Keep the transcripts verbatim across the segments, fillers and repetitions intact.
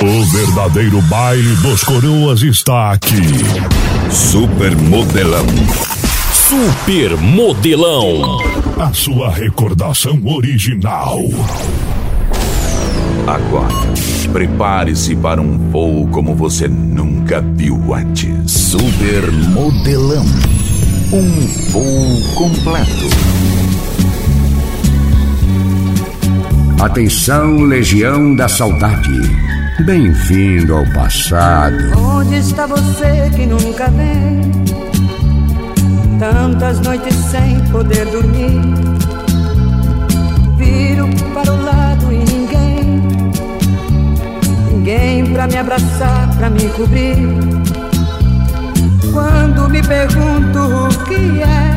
O verdadeiro baile dos coroas está aqui. Super Modelão. Super Modelão. A sua recordação original. Agora, prepare-se para um voo como você nunca viu antes. Super Modelão. Um voo completo. Atenção, Legião da Saudade. Bem-vindo ao passado. Onde está você que nunca vem? Tantas noites sem poder dormir. Viro para o lado e ninguém. Ninguém pra me abraçar, pra me cobrir. Quando me pergunto o que é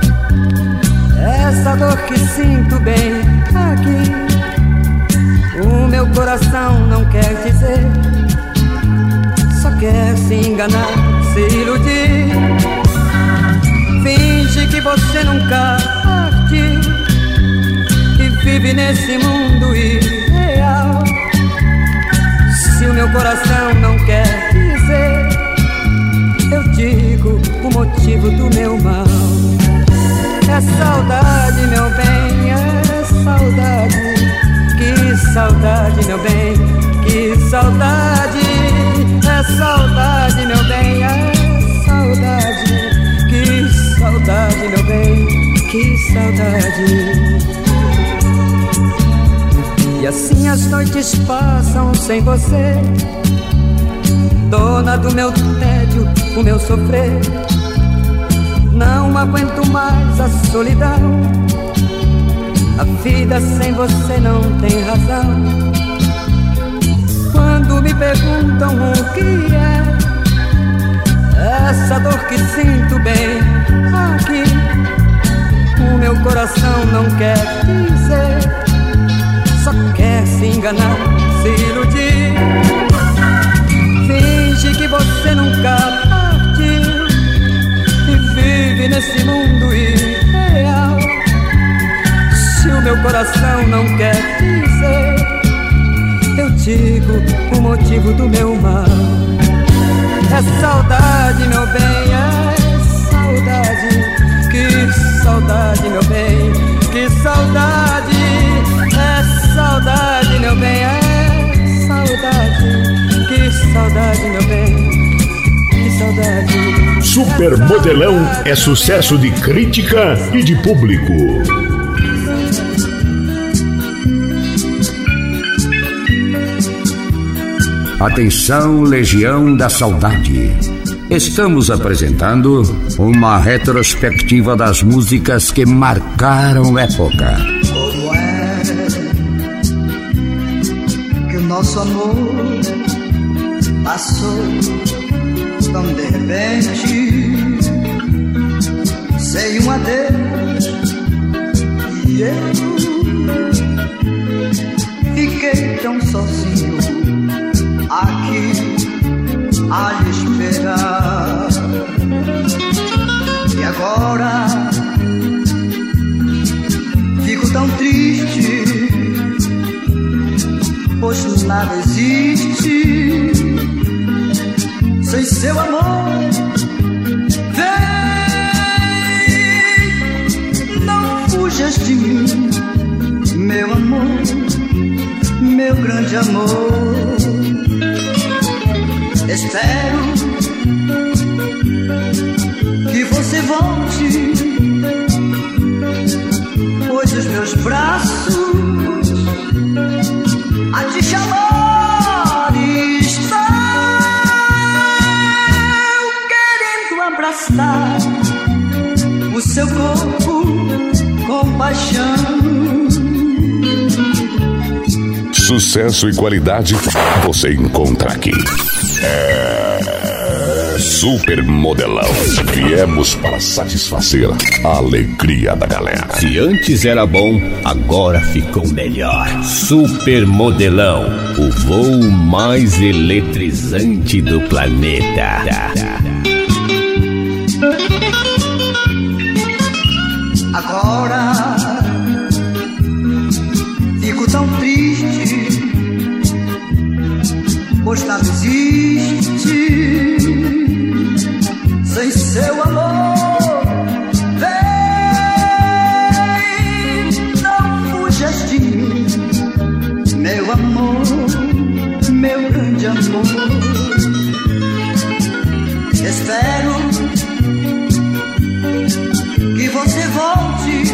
essa dor que sinto bem aqui, o meu coração não quer dizer, só quer se enganar, se iludir. Finge que você nunca partiu e vive nesse mundo irreal. Se o meu coração não quer dizer, eu digo o motivo do meu mal. É saudade, meu bem, é saudade. Que saudade, meu bem, que saudade. É saudade, meu bem, é saudade. Que saudade, meu bem, que saudade. E assim as noites passam sem você, dona do meu tédio, o meu sofrer. Não aguento mais a solidão. A vida sem você não tem razão. Quando me perguntam o que é essa dor que sinto bem aqui, o meu coração não quer dizer, só quer se enganar, se iludir. Finge que você nunca partiu e vive nesse mundo irreal. Se o meu coração não quer dizer, eu digo o motivo do meu mal. É saudade, meu bem, é saudade. Que saudade, meu bem, que saudade. É saudade, meu bem, é saudade. Que saudade, meu bem, que saudade. Super Modelão é sucesso de crítica e de público. Atenção, Legião da Saudade. Estamos apresentando uma retrospectiva das músicas que marcaram época. Como é que o nosso amor passou tão de repente, sem um adeus, e eu fiquei tão sozinho aqui a lhe esperar. E agora fico tão triste, pois nada existe sem seu amor. Vem, não fujas de mim, meu amor, meu grande amor. Espero que você volte, pois os meus braços a te chamar estão querendo abraçar o seu corpo com paixão. Sucesso e qualidade você encontra aqui. É Super Modelão. Viemos para satisfazer a alegria da galera. Se antes era bom, agora ficou melhor. Super Modelão, o voo mais eletrizante do planeta. Agora fico tão triste, pois nada existe sem seu amor. Vem, não fujas de mim, meu amor, meu grande amor. Espero que você volte,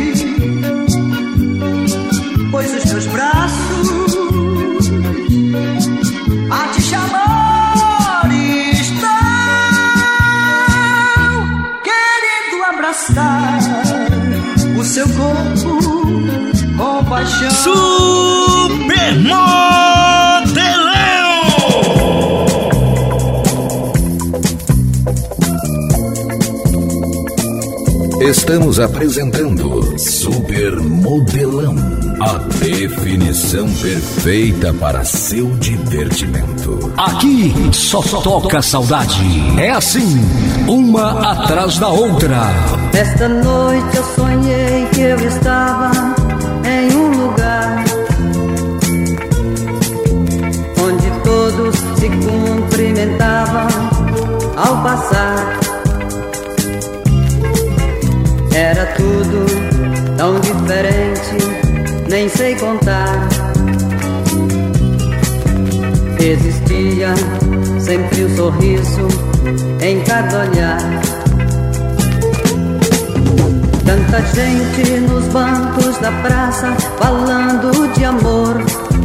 pois os meus braços a te chamar estão querendo abraçar o seu corpo com paixão. Supermodelão! Estamos apresentando Supermodelão, a definição perfeita para seu divertimento. Aqui só toca saudade. É assim, uma atrás da outra. Esta noite eu sonhei que eu estava em um lugar onde todos se cumprimentavam ao passar. Era tudo tão diferente, nem sei contar. Existia sempre um sorriso em cada olhar. Tanta gente nos bancos da praça falando de amor.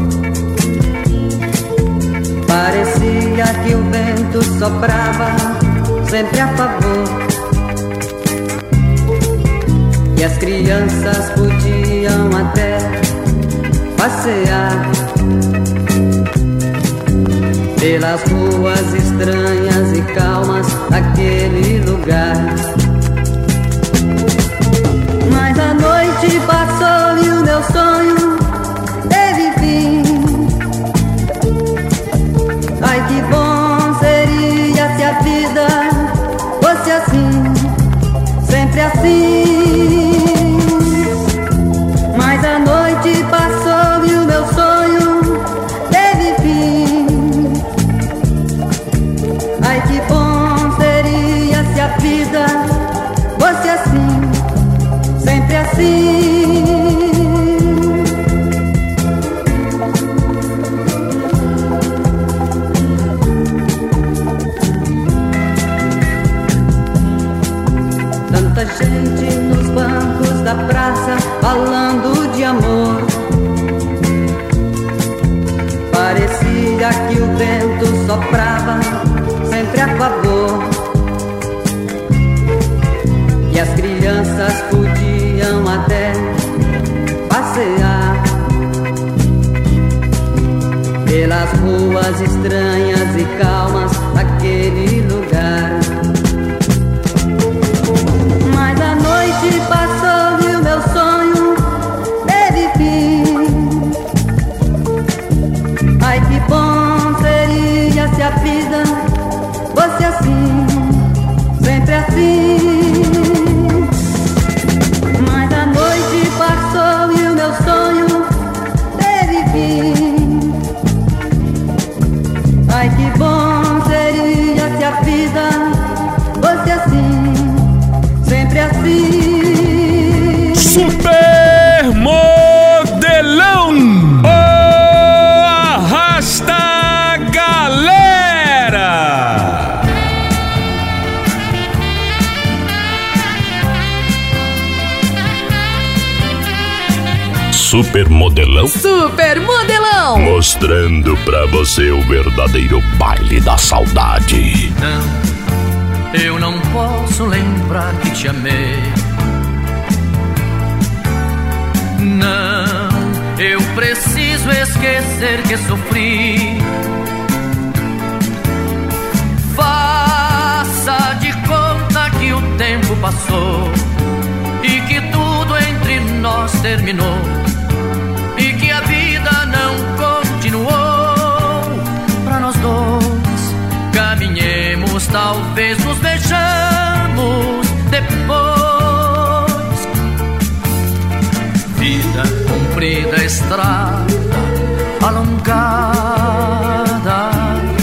Parecia que o vento soprava sempre a favor. E as crianças podiam até passear pelas ruas estranhas e calmas daquele lugar. Mas a noite passou e o meu sonho teve fim. Ai, que bom seria se a vida fosse assim, sempre assim. Mas a noite passou e o meu sonho teve fim. Ai, que bom seria se a vida fosse assim, sempre assim. Tanta gente nos bancos da praça falando de amor. Parecia que o vento soprava sempre a favor. E as crianças podiam até passear pelas ruas estranhas e calmas daquele lugar. Mas a noite passou e o meu sonho teve fim. Ai, que bom seria se a vida fosse assim, sempre assim. Mas a noite passou e o meu sonho teve fim. Ai, que bom seria se a vida fosse assim, sempre assim. Supermodelão! Oh, arrasta a galera! Supermodelão? Supermodelão! Mostrando pra você o verdadeiro baile da saudade. Não, eu não posso lembrar que te amei. Não, eu preciso esquecer que sofri. Faça de conta que o tempo passou e que tudo entre nós terminou e que a vida não continuou. Pra nós dois caminhemos, talvez nos vejamos depois. Vida comprida, estrada alongada,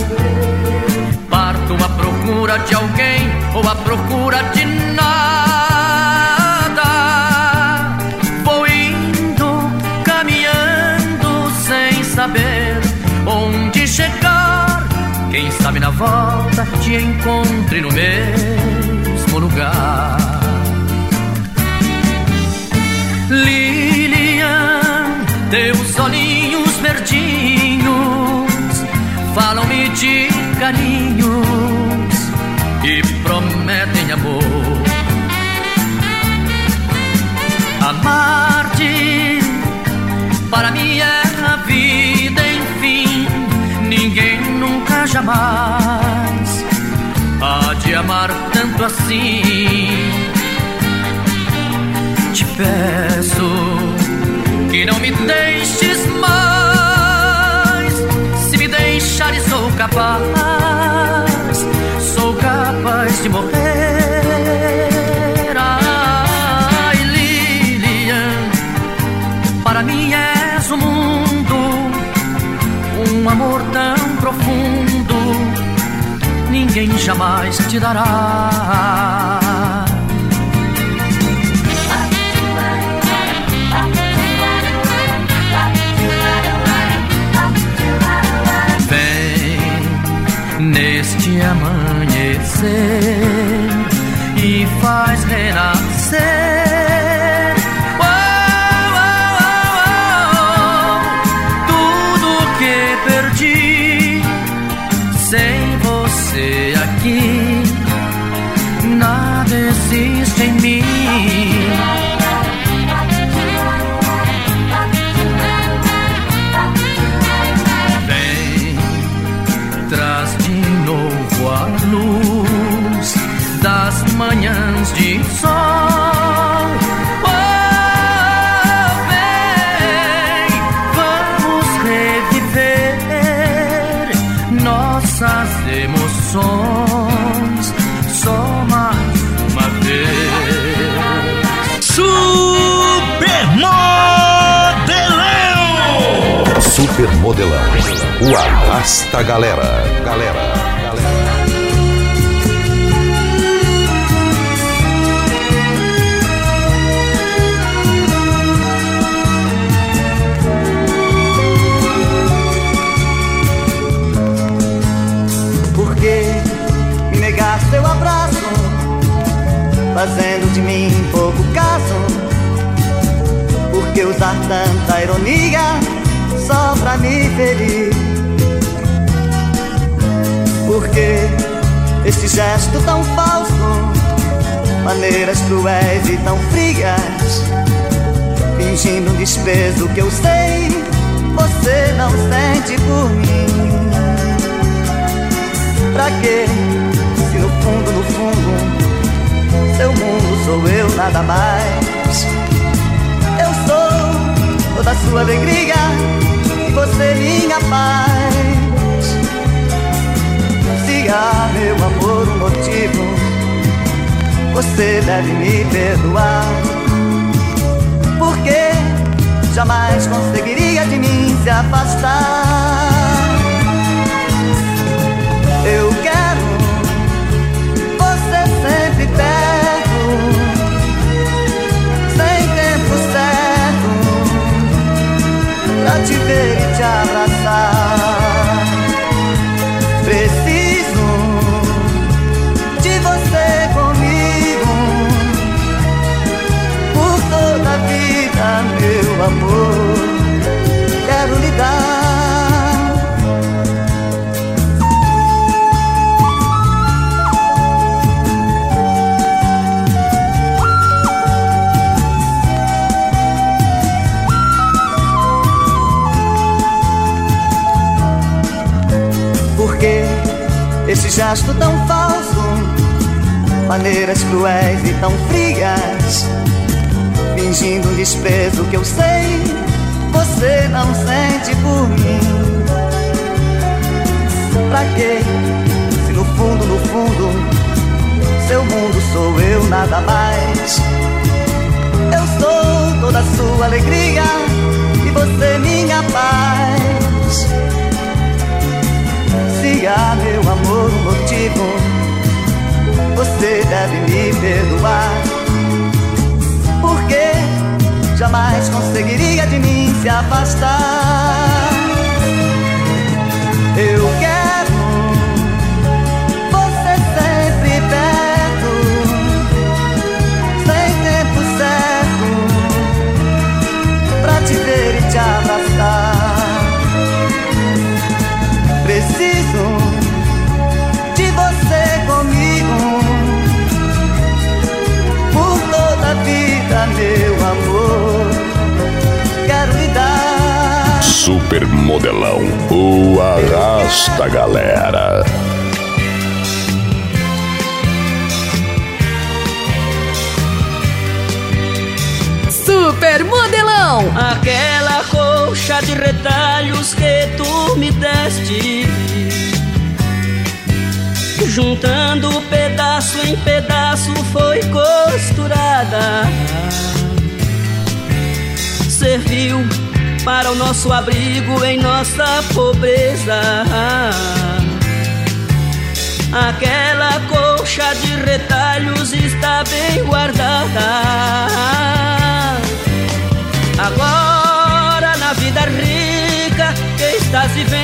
Quem sabe na volta te encontre no mesmo lugar. Lilian, teus olhinhos verdinhos falam-me de carinhos e prometem amor. Amar-te para mim é a vida, enfim. Ninguém nunca jamais há de amar tanto assim. Te peço que não me deixes mais. Se me deixares sou capaz, sou capaz de morrer. Ai, Lilian, para mim és o mundo, um amor tão profundo, ninguém jamais te dará. Neste amanhecer e faz renascer oh, oh, oh, oh, tudo que perdi. Sem você aqui, nada existe em mim. Traz de novo a luz das manhãs de sol. Oh, vem, vamos reviver nossas emoções só mais uma vez. Supermodelão! Supermodelão, o Arrasta Galera, galera, galera. Por que me negar seu abraço, fazendo de mim pouco caso? Por que usar tanta ironia só pra me ferir? Porque esse gesto tão falso, maneiras cruéis e tão frias, fingindo um desprezo que eu sei você não sente por mim. Pra quê? Se no fundo, no fundo, seu mundo sou eu, nada mais. Eu sou toda a sua alegria e você minha paz. Se há, meu amor, um motivo, você deve me perdoar. Porque jamais conseguiria de mim se afastar. Eu quero você sempre perto, sem tempo certo, pra te ver e te abraçar. Preciso de você comigo, por toda a vida, meu amor, quero lhe dar. Porque esse gesto tão falso, maneiras cruéis e tão frias, fingindo um desprezo que eu sei você não sente por mim. Pra quê? Se no fundo, no fundo, seu mundo sou eu, nada mais. Eu sou toda a sua alegria e você minha paz. Se há, meu amor, um motivo, você deve me perdoar. Porque jamais conseguiria de mim se afastar. Eu quero Super Modelão, o Arrasta Galera. Super Modelão. Aquela colcha de retalhos que tu me deste, juntando pedaço em pedaço foi costurada, serviu para o nosso abrigo em nossa pobreza. Aquela colcha de retalhos está bem guardada. Agora na vida rica que estás vivendo,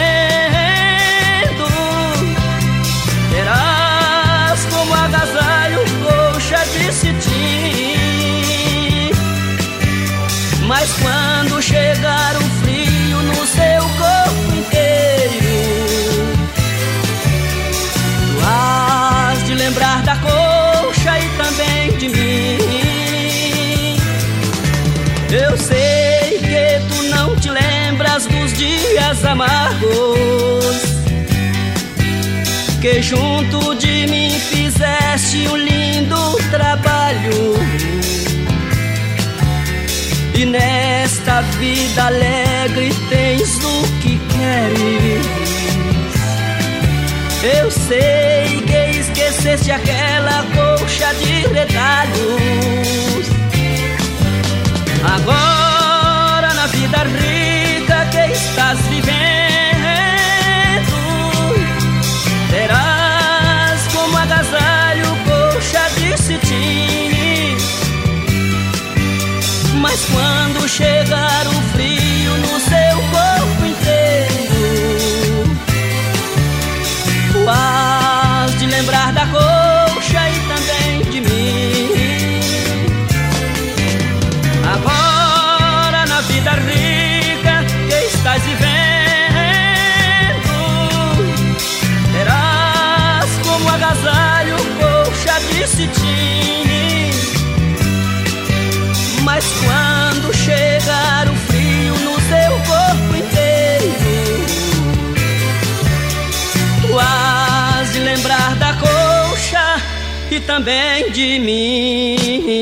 terás como agasalho colcha de cetim. Mas quando chegar o frio no seu corpo inteiro, tu has de lembrar da colcha e também de mim. Eu sei que tu não te lembras dos dias amargos que junto de mim fizeste um lindo trabalho. E nesta vida alegre tens o que queres. Eu sei que esqueceste aquela colcha de retalhos. Agora na vida rica que estás vivendo, terás como agasalho colcha de cetim. Mas quando chegar o frio no seu corpo inteiro, tu has de lembrar da colcha e também de mim. Agora na vida rica que estás vivendo, terás como agasalho colcha de cetim. Mas quando chegar o frio no seu corpo inteiro, tu has de lembrar da colcha e também de mim.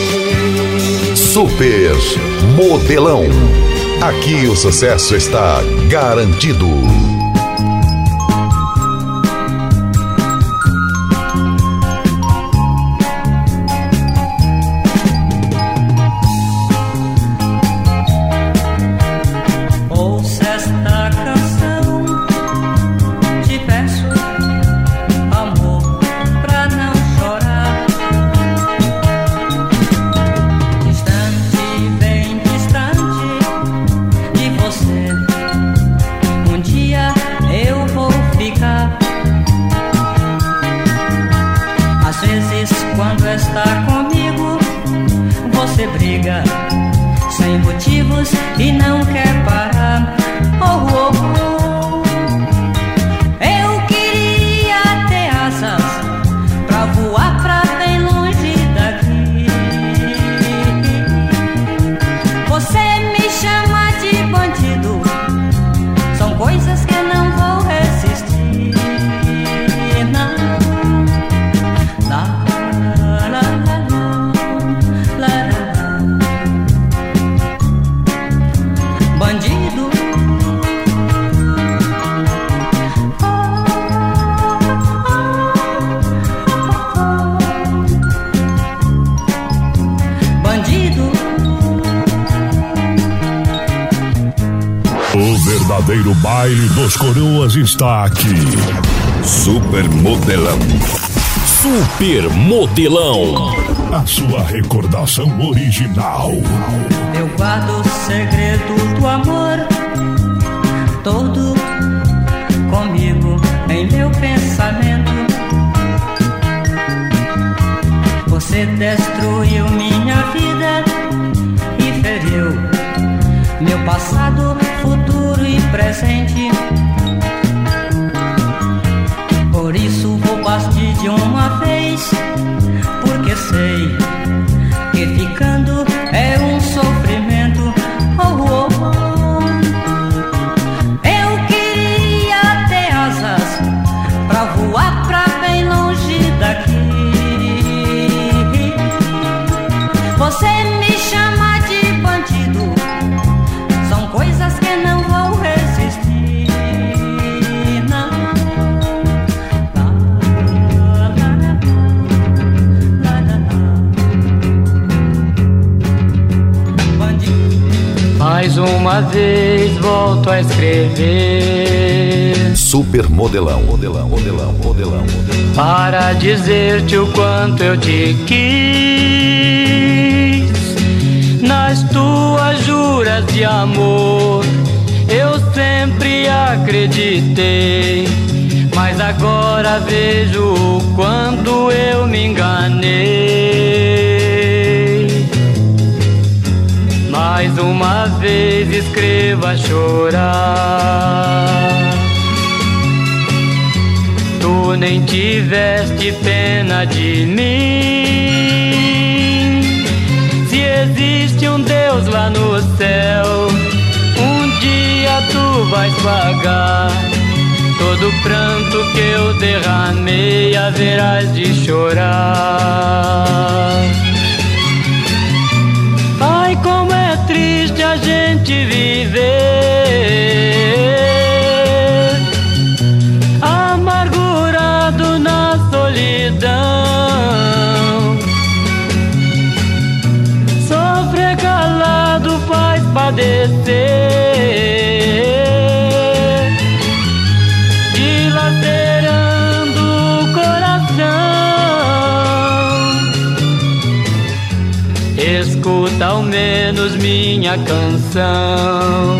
Super Modelão. Aqui o sucesso está garantido. E não quer parar. Oh, oh, oh. Eu queria ter asas pra voar pra bem longe daqui. Você me chama de bandido, são coisas que não vou resistir. Não. Lá, lá, lá, lá, lá, lá. Bandido, bandido. O verdadeiro baile dos coroas está aqui. Super Modelão. Super Modelão. A sua recordação original. Eu guardo o segredo do amor todo comigo em meu pensamento. Você destruiu minha vida e feriu meu passado, futuro e presente. Por isso vou partir de uma vez, porque sei que ficando é um sofrimento. Oh, oh, oh. uma vez volto a escrever. Super modelão, modelão, modelão, modelão, modelão. Para dizer-te o quanto eu te quis. Nas tuas juras de amor eu sempre acreditei, mas agora vejo o quanto eu me enganei. Mais uma vez escrevo a chorar. Tu nem tiveste pena de mim. Se existe um Deus lá no céu, um dia tu vais pagar todo o pranto que eu derramei, haverás de chorar. Ai, como é triste a gente viver amargurado na solidão. Sofrer calado faz padecer, dilacerando o coração. Escuta ao menos minha canção,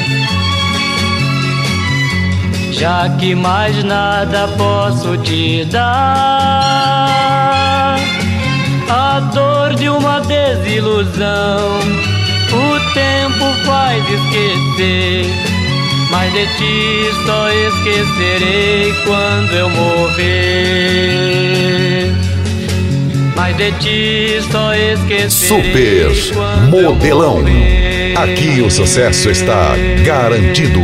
já que mais nada posso te dar. A dor de uma desilusão o tempo faz esquecer, mas de ti só esquecerei quando eu morrer. Mas de ti só esquecerei Super quando modelão. eu morrer. Aqui o sucesso está garantido.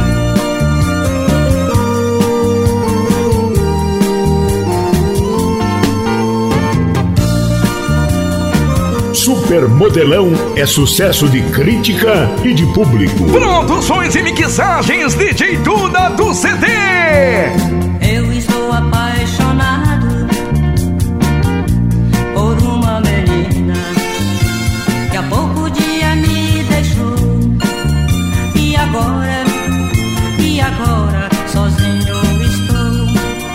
Super Modelão é sucesso de crítica e de público. Produções e mixagens D J Duda do C D. Eu estou apaixonado por uma menina que há pouco dia me deixou. E agora, e agora sozinho estou,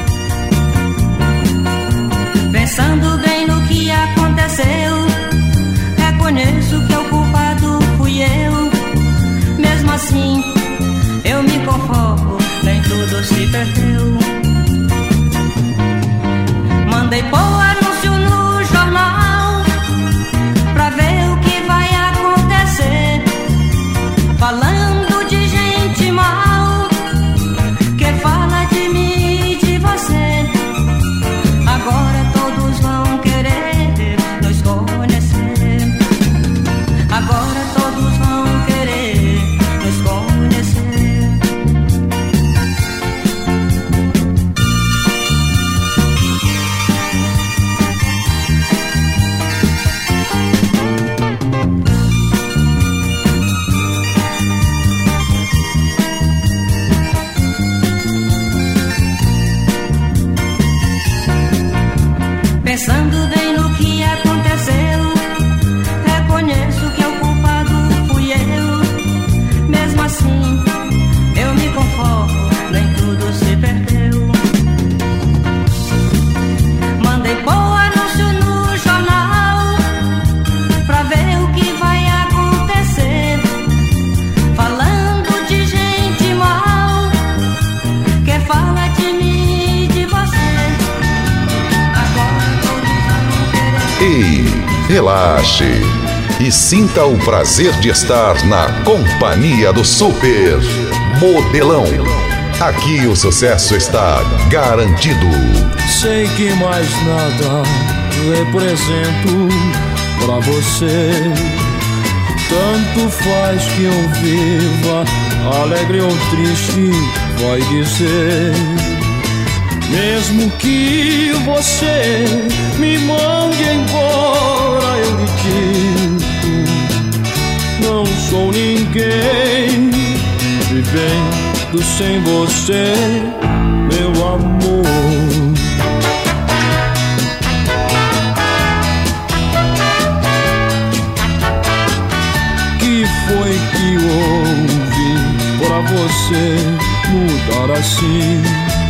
pensando bem no que aconteceu. Reconheço que o culpado fui eu. Mesmo assim eu me conformo, nem tudo se perdeu. Mandei pôr anúncio no jornal pra ver o que vai acontecer, falando de gente mal que fala de mim e de você. Agora todos vão querer nos conhecer. Agora todos vão querer nos conhecer. Pensando bem no que aconteceu, reconheço que o culpado fui eu. Mesmo assim eu me conformo, nem tudo se perdeu. Mandei pôr anúncio no jornal pra ver o que vai acontecer, falando de gente mal que fala de mim e de você. Agora todos vão querer. E relaxe e sinta o prazer de estar na companhia do Super Modelão. Aqui o sucesso está garantido. Sei que mais nada represento pra você. Tanto faz que eu viva, alegre ou triste, vai dizer. Mesmo que você me mande embora, eu lhe digo, não sou ninguém, vivendo sem você, meu amor. Que foi que assim.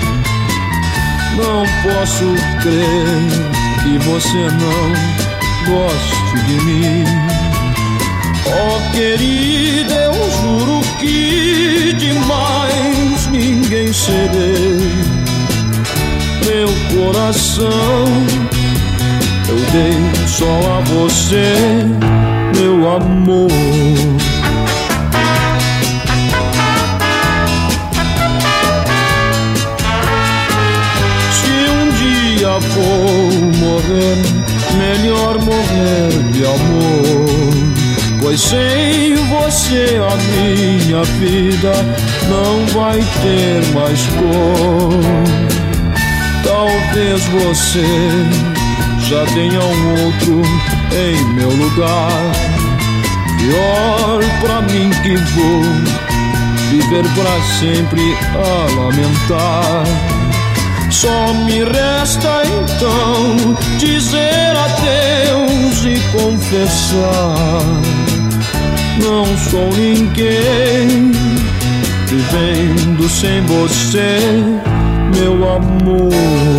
Não posso crer que você não goste de mim. Oh querida, eu juro que demais ninguém serei. Meu coração eu dei só a você, meu amor. Se um dia vou morrer, melhor morrer de amor. Pois sem você a minha vida não vai ter mais cor. Talvez você já tenha um outro em meu lugar. Pior pra mim que vou viver pra sempre a lamentar. Só me resta então dizer adeus e confessar: não sou ninguém, vivendo sem você, meu amor.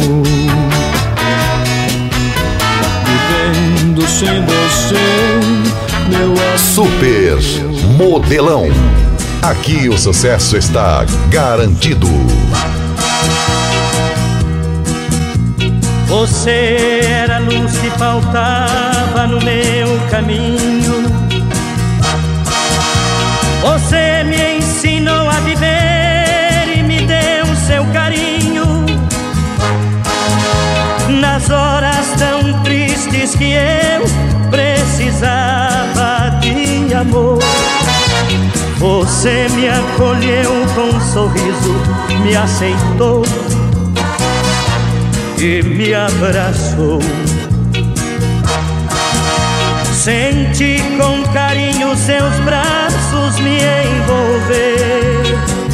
Vivendo sem você, meu amor. Super Modelão. Aqui o sucesso está garantido. Você era a luz que faltava no meu caminho. Você me ensinou a viver e me deu seu carinho. Nas horas tão tristes que eu precisava de amor, você me acolheu com um sorriso, me aceitou e me abraçou. Senti com carinho seus braços me envolver.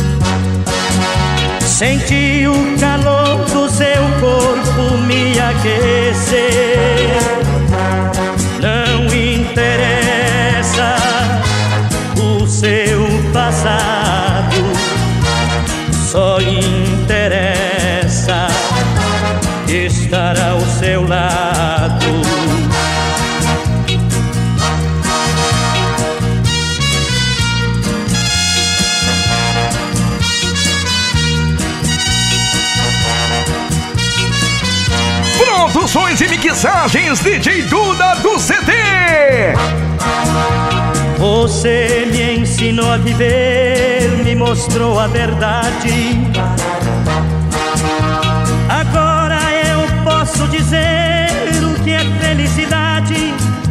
Senti o calor do seu corpo me aquecer. Não interessa o seu passado, só interessa estar ao seu lado. Produções e mixagens D J Duda do C D. Você me ensinou a viver, me mostrou a verdade. Agora eu posso dizer o que é felicidade.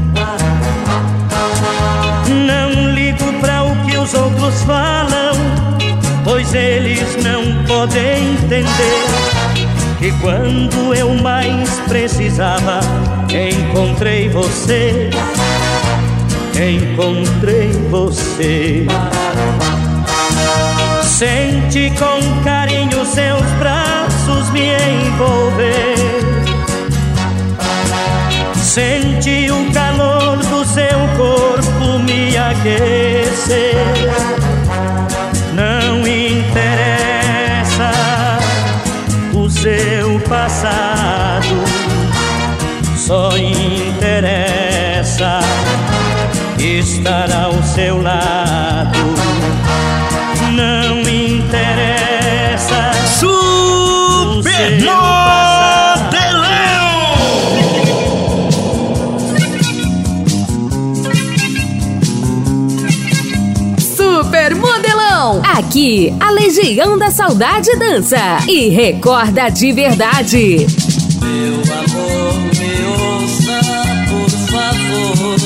Não ligo pra o que os outros falam, pois eles não podem entender que quando eu mais precisava, encontrei você, encontrei você. Senti com carinho seus braços me envolver. Senti o calor do seu corpo me aquecer. Não interessa o seu passado, só interessa estar ao seu lado. Não interessa Super Modelão. Super Modelão. Aqui a Legião da Saudade dança e recorda de verdade. Meu amor, me ouça, por favor.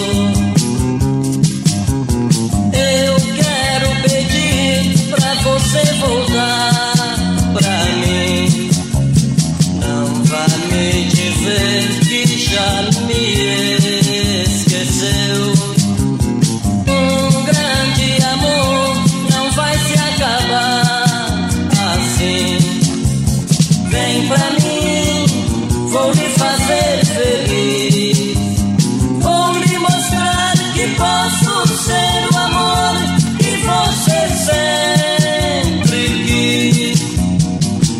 Eu quero pedir pra você voltar pra mim. Não vá me dizer que já me esqueceu. Um grande amor não vai se acabar assim. Vem pra mim, vou lhe fazer feliz. Vou lhe mostrar que posso ser o amor que você sempre quis.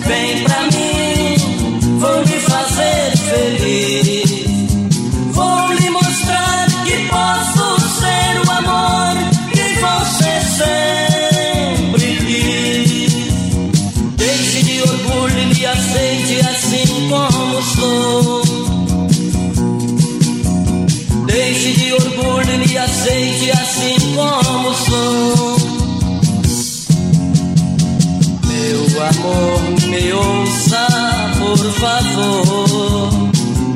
Vem pra mim, vou lhe fazer feliz. Vou lhe mostrar que posso ser o amor que você sempre quis. Deixe de orgulho e me aceite assim como sou. Deixe de orgulho e me aceite assim como sou. Meu amor, me ouça, por favor.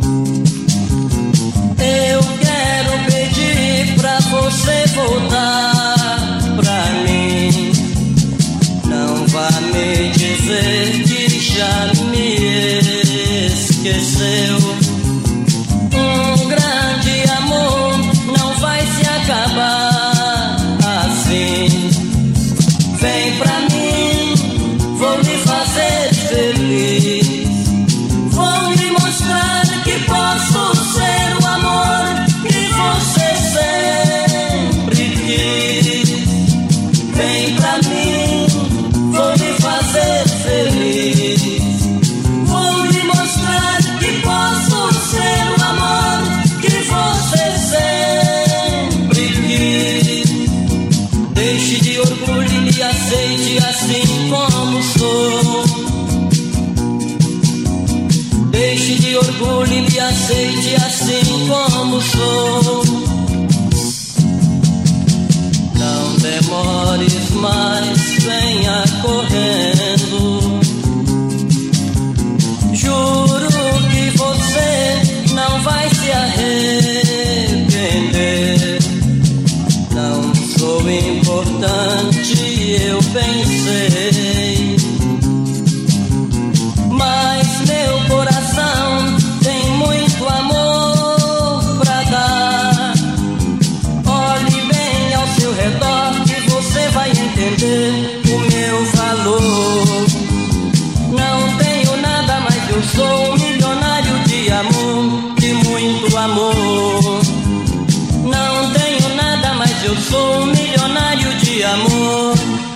Eu quero pedir pra você voltar pra mim. Não vá me dizer que já me esqueceu. Um grande amor não vai se acabar assim. Vem pra mim, vou lhe fazer feliz. Vou lhe mostrar que posso ser o amor que você sempre quis. Vem pra mim, vou lhe fazer feliz. Vou lhe mostrar que posso ser o amor que você sempre quis. Deixe de orgulho e me aceite assim como sou. Deixe de orgulho e me aceite assim como sou. Não demores mais, venha correndo. Juro que você não vai se arrepender. Não sou importante, eu pensei, mas meu coração tem muito amor pra dar. Olhe bem ao seu redor que você vai entender o meu valor. Não tenho nada, mas eu sou um milionário de amor, de muito amor. Não tenho nada, mas eu sou um milionário de amor.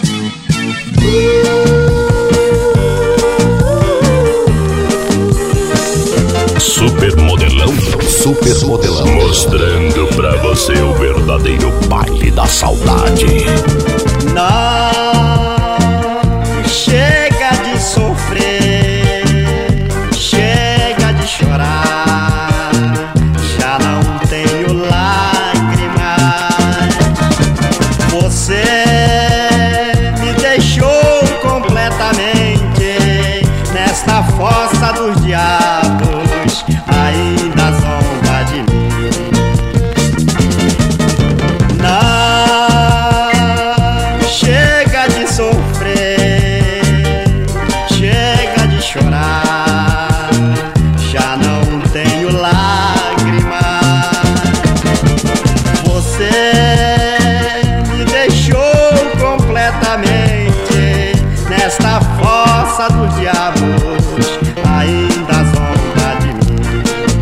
Super Modelão. Super Modelão. Mostrando pra você o verdadeiro baile da saudade. Não, chega de sofrer, chega de chorar. Já não tenho lágrimas. Você me deixou completamente nesta fossa dos diabos, ainda zomba de mim. Não, chega de sofrer, chega de chorar. Já não tenho lágrimas. Você me deixou completamente nesta fossa dos diabos, ainda zomba de mim.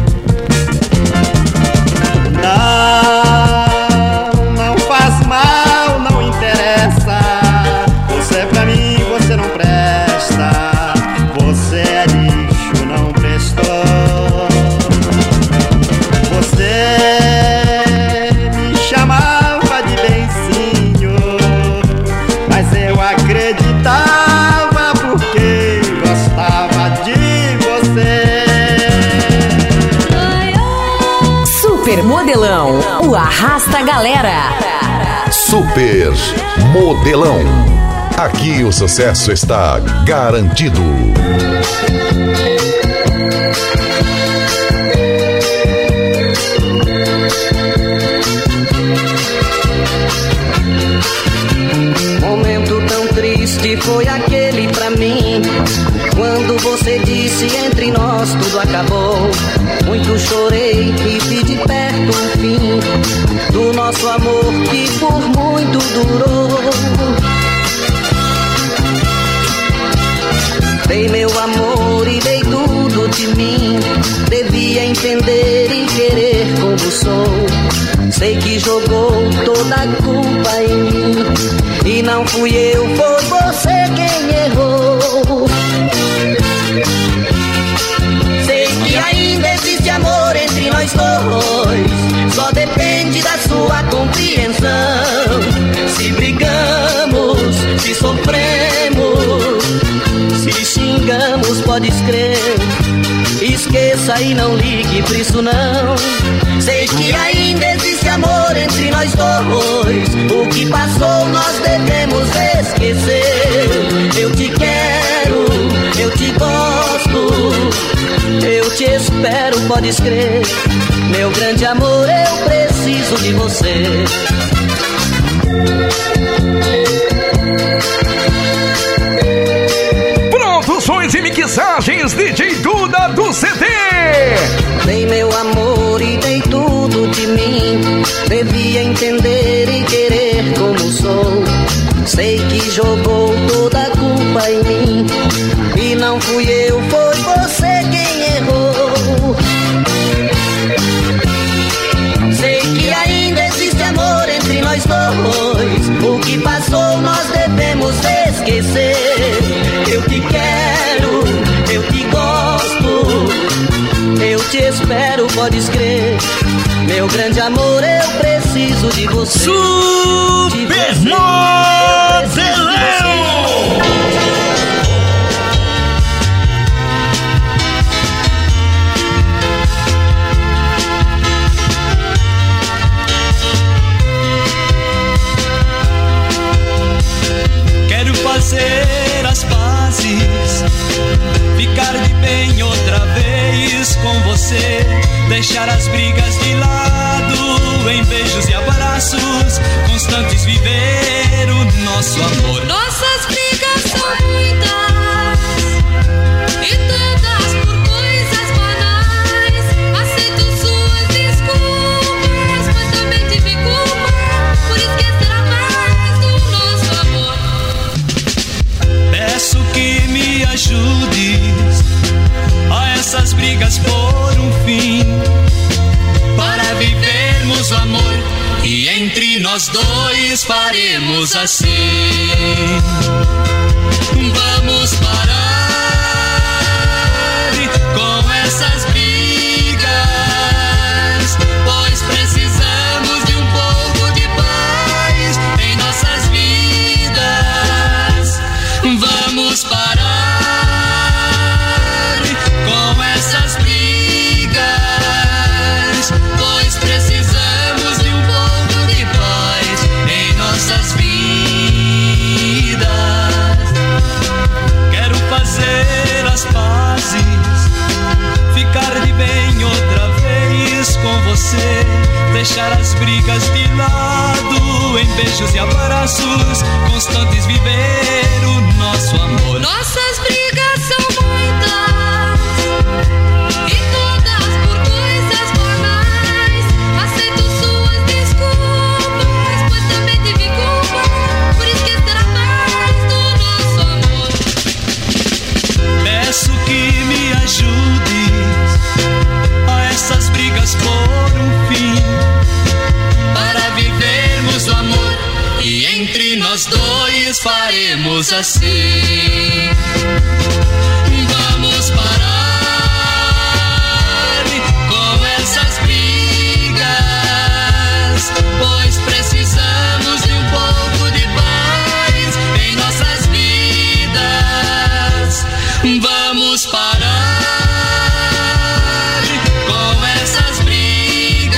Não, não faz mal, não interessa. Você pra mim, você não presta. Você é lixo, não prestou. Você me chamava de benzinho, mas eu acreditava porque gostava de você. Super Modelão, o Arrasta Galera. Super Modelão. Aqui o sucesso está garantido. Momento tão triste foi aquele pra mim, quando você disse entre nós tudo acabou. Muito chorei e vi de perto o fim do nosso amor que por muito durou. Dei meu amor e dei tudo de mim. Devia entender e querer como sou. Sei que jogou toda a culpa em mim, e não fui eu, foi você quem errou. podes crer. Esqueça e não ligue pra isso não. Sei que ainda existe amor entre nós dois. O que passou nós devemos esquecer. Eu te quero, eu te gosto, eu te espero, podes crer. Meu grande amor, eu preciso de você. Produções e mixagens D J Duda do C D. Dei meu amor e dei tudo de mim. Devia entender e querer como sou. Sei que jogou toda a culpa em mim. E não fui eu, foi você quem errou. Sei que ainda existe amor entre nós dois. O que passou nós devemos esquecer. Eu te quero, eu te gosto, eu te espero, podes crer. Meu grande amor, eu preciso de você. Super Modelão! Quero fazer as pazes, ficar de bem outra vez com você, deixar as brigas de lado, em beijos e abraços constantes viver o nosso amor. Nossas brigas são muitas e todas por coisas banais. Aceito suas desculpas, mas também tive culpa por esquecer a paz do nosso amor. Peço que me ajudes a essas brigas por um fim, para vivermos o amor e entre nós dois faremos assim. Vamos parar com essas brigas, pois precisamos de um pouco de paz em nossas vidas. Vamos parar com essas brigas, pois precisamos de um pouco de paz em nossas vidas. Quero fazer as pazes, ficar de bem outra vez com você, deixar as brigas de lado, em beijos e abraços constantes viver o nosso amor. Nossas brigas são muitas e todas por coisas banais. Aceito suas desculpas, pois também tive culpa por esquecer a paz do nosso amor. Peço que me ajudes a essas brigas por um fim, para vivermos o amor e entre nós dois faremos assim. Vamos parar com essas brigas, pois precisamos de um pouco de paz em nossas vidas. Vamos parar com essas brigas,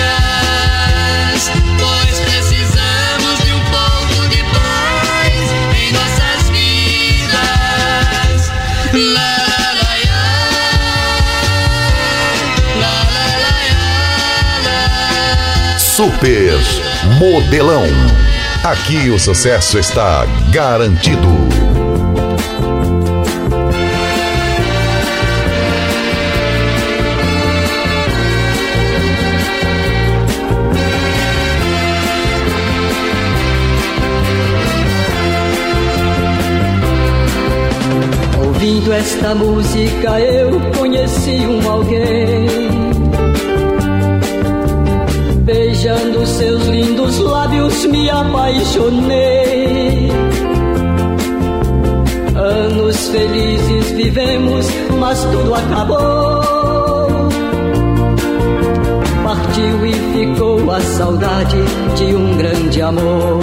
pois precisamos de um pouco de paz em nossas vidas. La, la, la, la, la, la, la. Super Modelão. Aqui o sucesso está garantido. Ouvindo esta música eu conheci um alguém, beijando seus lindos lábios me apaixonei. Anos felizes vivemos, mas tudo acabou. Partiu e ficou a saudade de um grande amor.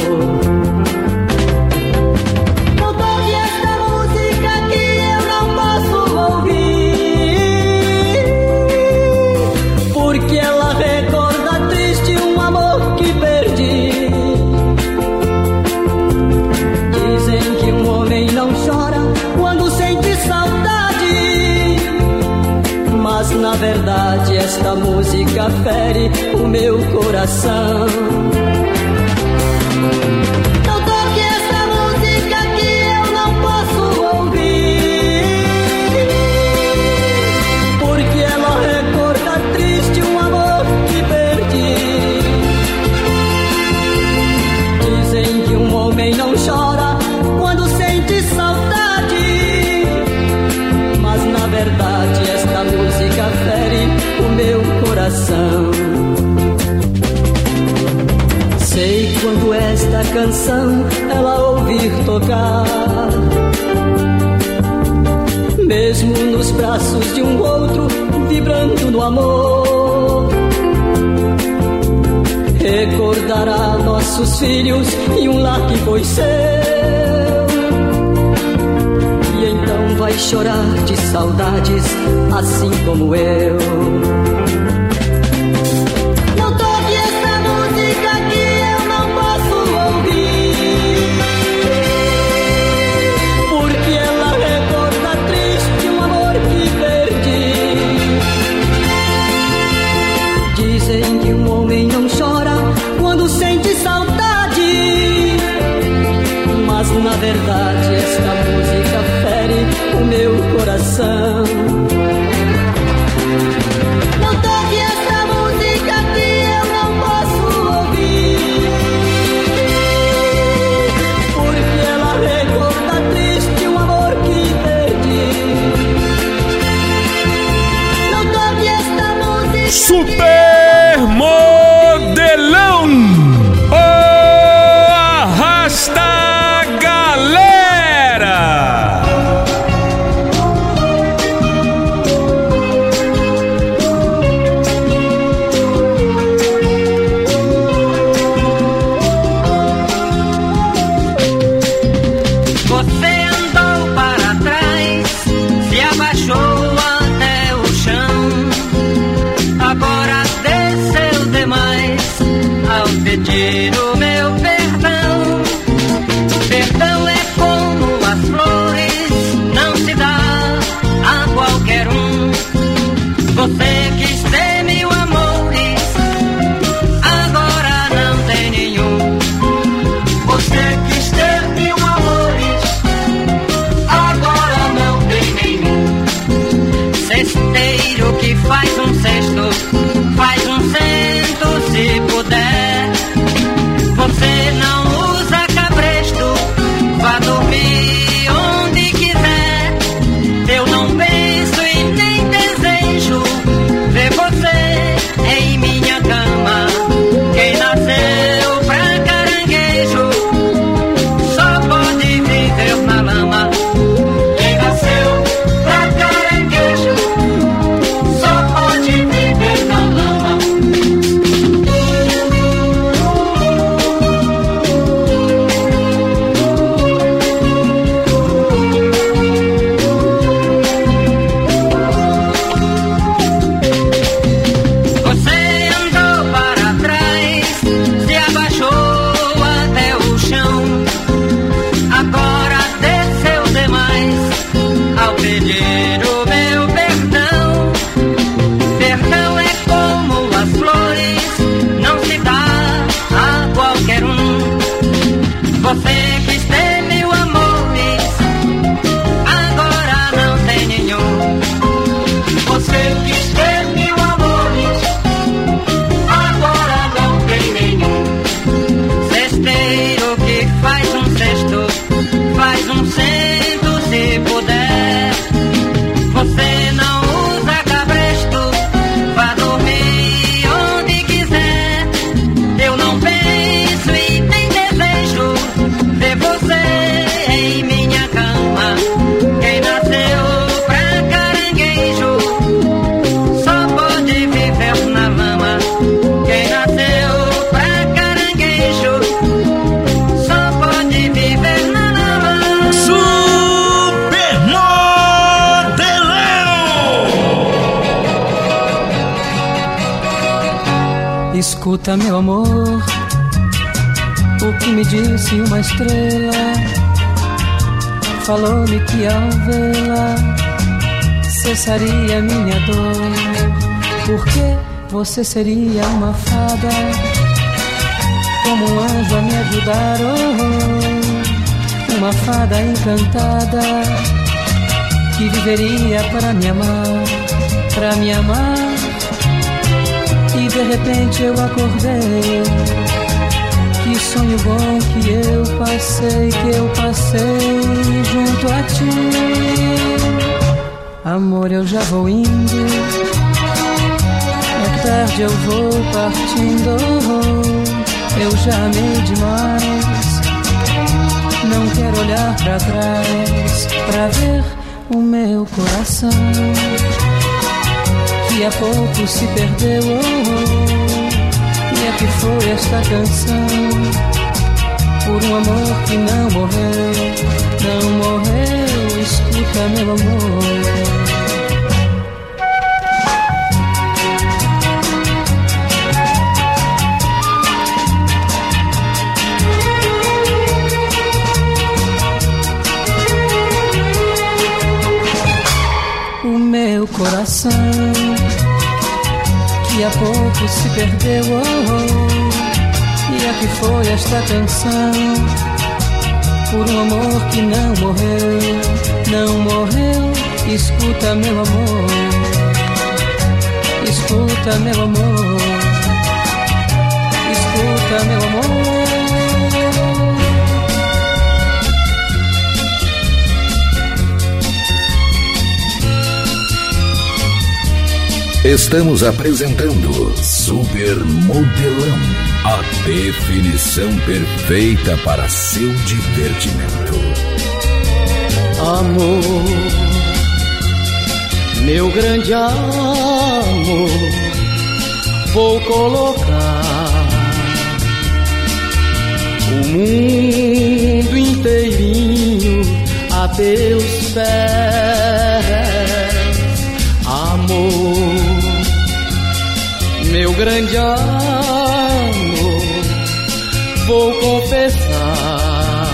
Não toque esta música que eu não posso ouvir. na verdade esta música fere o meu coração. Não toque essa música que eu não posso ouvir, porque ela recorda triste um amor que perdi. Dizem que um homem não chora quando sente saudade, mas na verdade esta música fere o meu coração. Sei quando esta canção ela ouvir tocar, mesmo nos braços de um outro, vibrando no amor, recordará nossos filhos e um lar que foi seu, e então vai chorar de saudades, assim como eu. Não toque essa música que eu não posso ouvir, porque ela recorda triste um amor que perdi. Dizem que um homem não chora quando sente saudade, mas na verdade esta música fere o meu coração. Não toque essa música que eu não posso ouvir, porque ela recorda triste um amor que perdi. Não toque esta música. Super Modelão, o Arrasta Galera. Você andou para trás, se abaixou até o chão, agora desceu demais ao pedir o meu perdão. Perdão é como as flores, não se dá a qualquer um. Você quis ter mil amores, agora não tem nenhum. Você quis ter mil amores, agora não tem nenhum. Cesteiro que faz um cesto, faz um cento se puder. Você não usa cabresto, vá dormir onde quiser. Eu não penso e nem desejo ver você em minha cama. Quem nasceu pra caranguejo só pode viver na lama. Quem nasceu pra caranguejo só pode viver na lama. Você andou para trás, se abaixou até o chão, agora desceu demais ao pedir o meu perdão. Perdão é como as flores, não se dá a qualquer um. Você quis ter mil amores, agora não tem nenhum. Você quis ter mil amores, agora não tem nenhum. Cesteiro que faz um cesto, faz um cento se puder. Você não usa cabresto, vá dormir onde quiser. Eu não penso e nem desejo ver você em minha cama. Quem nasceu pra caranguejo só pode viver na lama. Quem nasceu pra caranguejo só pode viver na lama. Super Modelão. Escuta, meu amor, o que me disse uma estrela. Falou-me que ao vê-la cessaria minha dor, porque você seria uma fada, como um anjo a me ajudar, oh, uma fada encantada, que viveria para me amar, para me amar. E de repente eu acordei, que sonho bom que eu passei, que eu passei junto a ti. Amor, eu já vou indo, é tarde, eu vou partindo. Eu já amei demais, não quero olhar pra trás, pra ver o meu coração, que há pouco se perdeu. E é que foi esta canção, por um amor que não morreu, não morreu. Escuta, meu amor. O meu coração, que há pouco se perdeu, oh, oh. E aqui foi esta canção, por um amor que não morreu, não morreu. Escuta, meu amor, escuta, meu amor, escuta, meu amor. Estamos apresentando Super Modelão, a definição perfeita para seu divertimento. Amor, meu grande amor, vou colocar o mundo inteirinho a teus pés. Amor, meu grande amor, vou confessar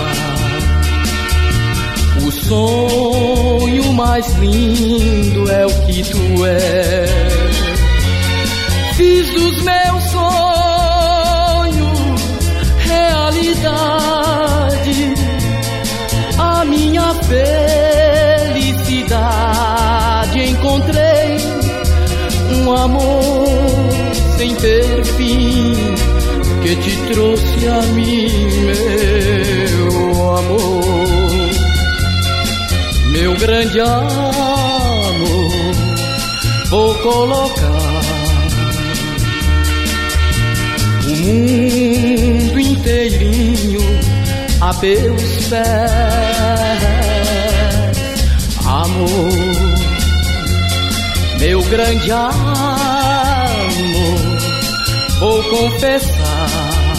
o sonho mais lindo é o que tu és. Fiz dos meus sonhos realidade, a minha felicidade. Encontrei um amor sem ter fim, que te trouxe a mim, meu amor, meu grande amor. Vou colocar o mundo inteirinho a teus pés. Amor, meu grande amor, vou confessar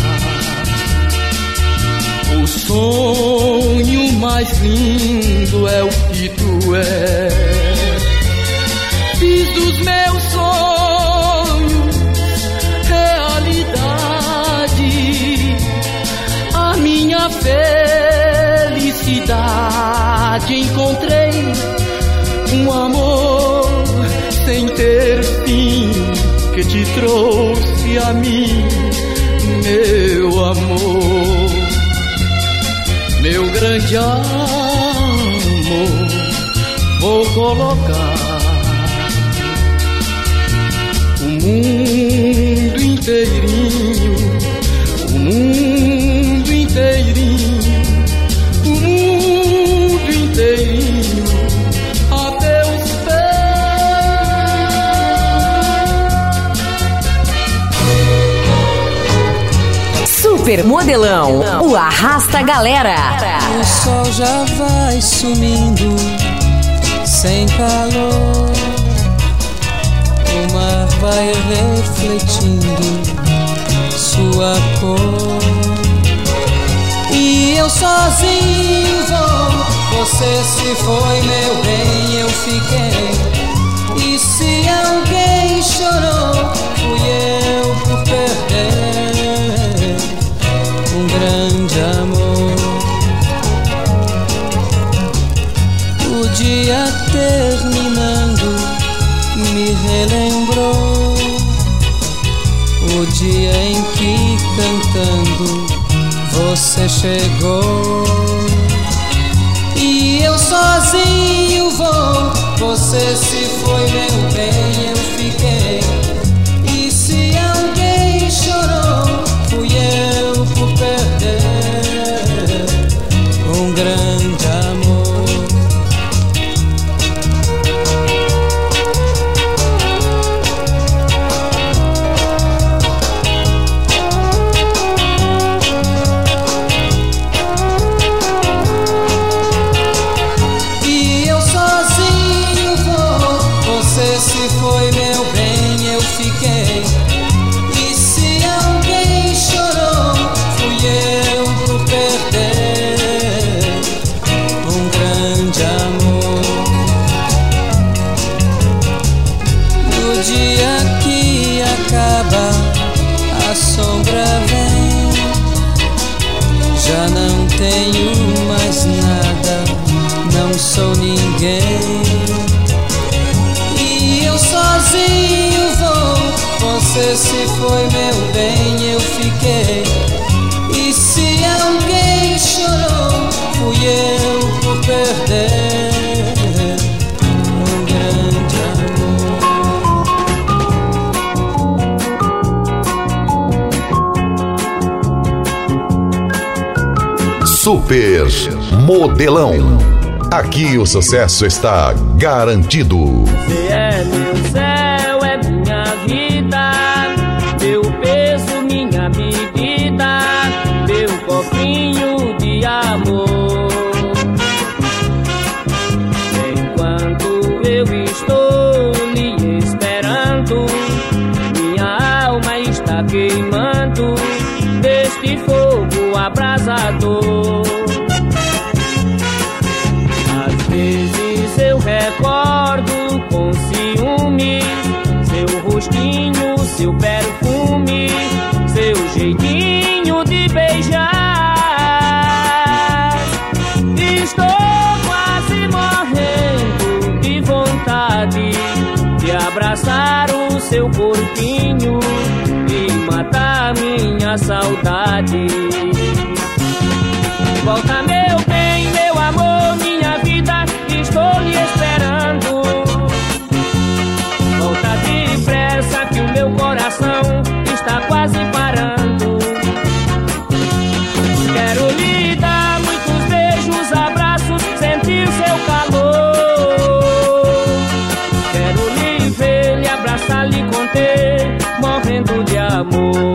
o sonho mais lindo é o que tu és. Fiz dos meus sonhos realidade, a minha felicidade. Encontrei um amor sem ter fim, que te trouxe a mim, meu amor, meu grande amor. Vou colocar o mundo inteirinho, o mundo inteirinho, o mundo inteirinho a teus pés. Super Modelão, o Arrasta Galera. O sol já vai sumindo, sem calor. O mar vai refletindo sua cor. E eu sozinho vou, você se foi, meu bem, eu fiquei. E se alguém chorou, fui eu por perder um grande amor. O dia terminando, dia em que cantando você chegou. E eu sozinho vou, você se foi, meu bem, eu fiquei. E se alguém chorou, fui eu por perder um grande amor. A sombra vem, já não tenho mais nada, não sou ninguém. E eu sozinho vou, você se foi, meu bem, eu fiquei. E se alguém chorou, fui eu por perder um grande amor. Super Modelão. Aqui o sucesso está garantido. Você é meu céu, é minha vida, meu peso, minha medida, meu cofrinho de amor. Enquanto eu estou lhe esperando, minha alma está queimando deste fogo abrasador. Às vezes eu recordo com ciúme seu rostinho, seu perfume, seu jeitinho de beijar. Estou quase morrendo de vontade de abraçar o seu corpinho e matar minha saudade. Volta, meu bem, meu amor, minha vida, estou lhe esperando. Volta depressa que o meu coração está quase parando. Quero lhe dar muitos beijos, abraços, sentir seu calor. Quero lhe ver, lhe abraçar, lhe conter, morrendo de amor.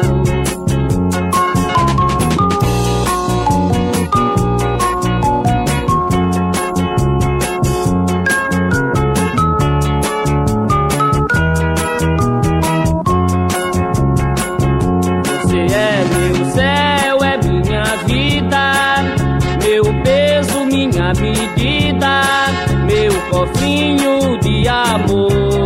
Medida, meu cofrinho de amor.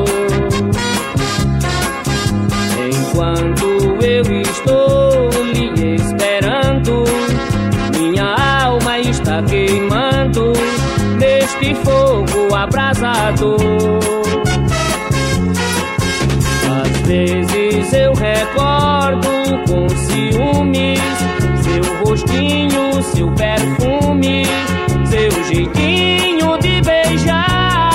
Enquanto eu estou lhe esperando, minha alma está queimando neste fogo abrasador. Às vezes eu recordo com ciúmes seu rostinho, seu perfume, seu jeitinho de beijar.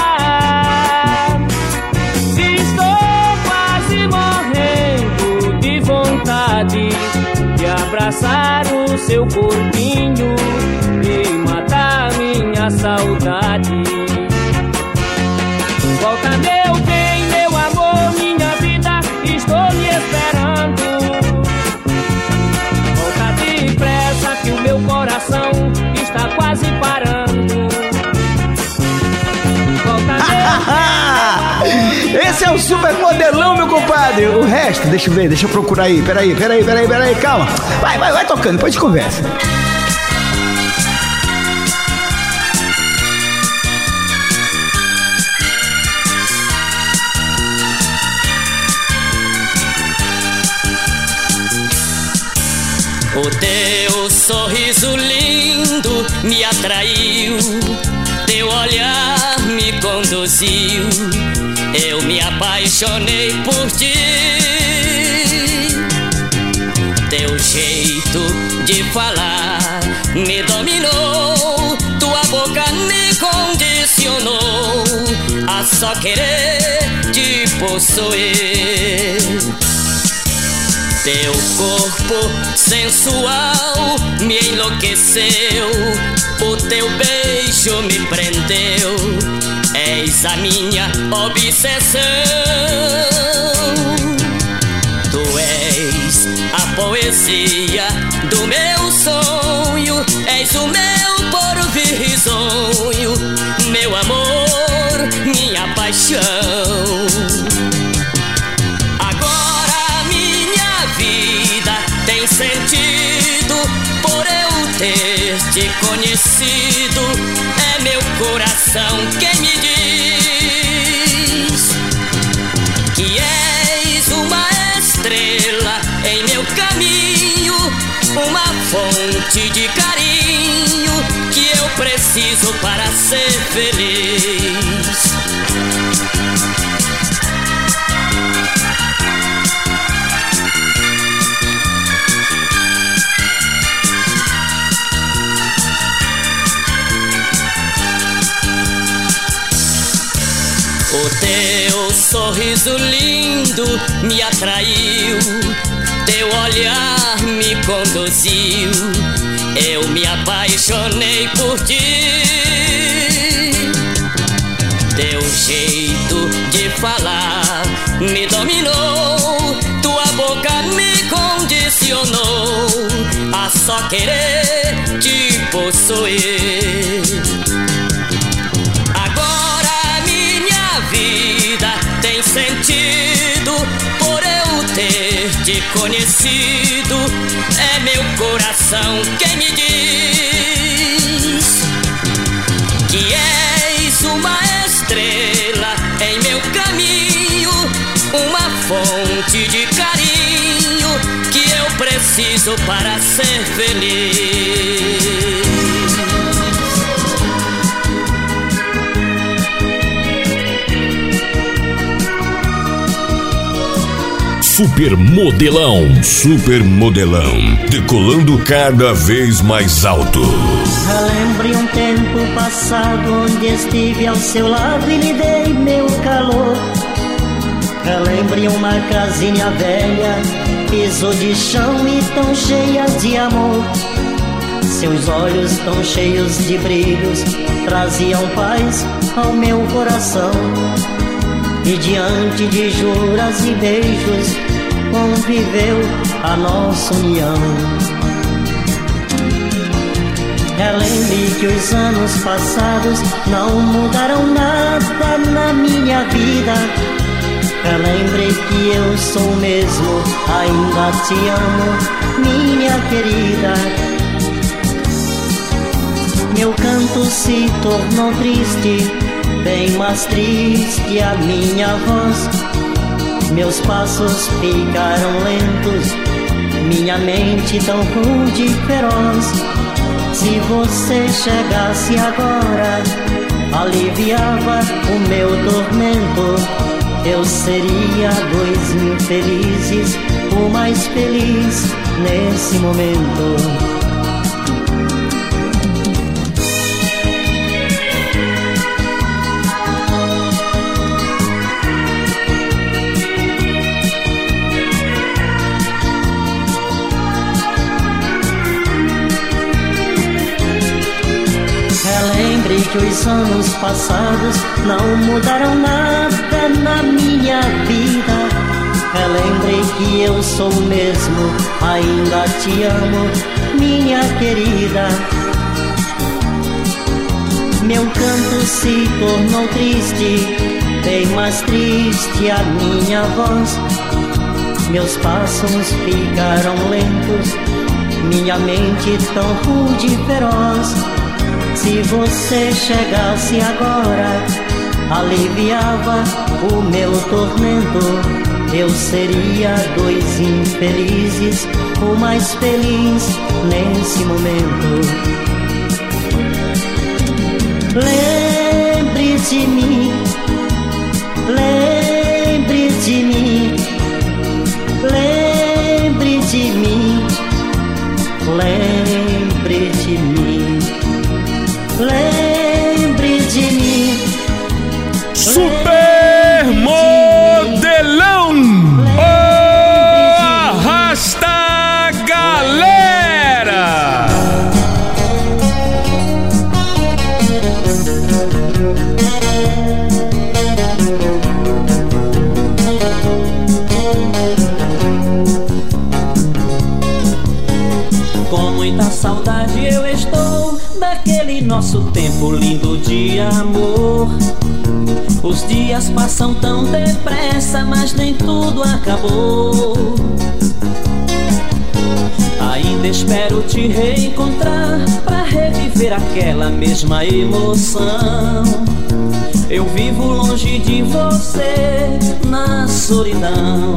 Estou quase morrendo de vontade de abraçar o seu corpinho e matar minha saudade. Volta, meu bem, meu amor, minha vida, estou lhe esperando. Volta depressa que o meu coração está quase parando. Volta, esse é o Super Modelão, meu compadre. O resto, deixa eu ver, deixa eu procurar aí. Peraí, peraí, peraí, peraí, calma. Vai, vai, vai tocando, depois a gente conversa. O teu sorriso lindo me atraiu, teu olhar me conduziu, eu me apaixonei por ti. de falar me dominou, tua boca me condicionou a só querer te possuir. Teu corpo sensual me enlouqueceu, o teu beijo me prendeu, és a minha obsessão. Tu és a poesia do meu sonho, és o meu porvir risonho, meu amor, minha paixão. Agora minha vida tem sentido por eu ter te conhecido. É meu coração quem me diz que és uma estrela em meu caminho, uma fonte de carinho que eu preciso para ser feliz. O teu sorriso lindo me atraiu, teu olhar me conduziu, eu me apaixonei por ti. Teu jeito de falar me dominou, tua boca me condicionou a só querer te possuir. Vida tem sentido por eu ter te conhecido. É meu coração quem me diz que és uma estrela em meu caminho, uma fonte de carinho que eu preciso para ser feliz. Super Modelão, Super Modelão, decolando cada vez mais alto. Relembre um tempo passado onde estive ao seu lado e lhe dei meu calor. Relembre uma casinha velha, piso de chão e tão cheia de amor. Seus olhos tão cheios de brilhos traziam paz ao meu coração. E diante de juras e beijos conviveu a nossa união. Relembre que os anos passados não mudaram nada na minha vida. Relembre que eu sou o mesmo, ainda te amo, minha querida. Meu canto se tornou triste, bem mais triste a minha voz. Meus passos ficaram lentos, minha mente tão rude e feroz. Se você chegasse agora, aliviava o meu tormento. Eu seria dois mil felizes, o mais feliz nesse momento. Que os anos passados não mudaram nada na minha vida. Relembre que eu sou o mesmo, ainda te amo, minha querida. Meu canto se tornou triste, bem mais triste a minha voz. Meus passos ficaram lentos, minha mente tão rude e feroz. Se você chegasse agora, aliviava o meu tormento. Eu seria dois infelizes, o mais feliz nesse momento. Lembre de mim, lembre de mim, lembre de mim. lembre de mim, lembre de mim. Super Modelão, oh, arrasta galera. Com muita saudade eu estou daquele nosso tempo lindo de amor. Os dias passam tão depressa, mas nem tudo acabou. Ainda espero te reencontrar pra reviver aquela mesma emoção. Eu vivo longe de você na solidão.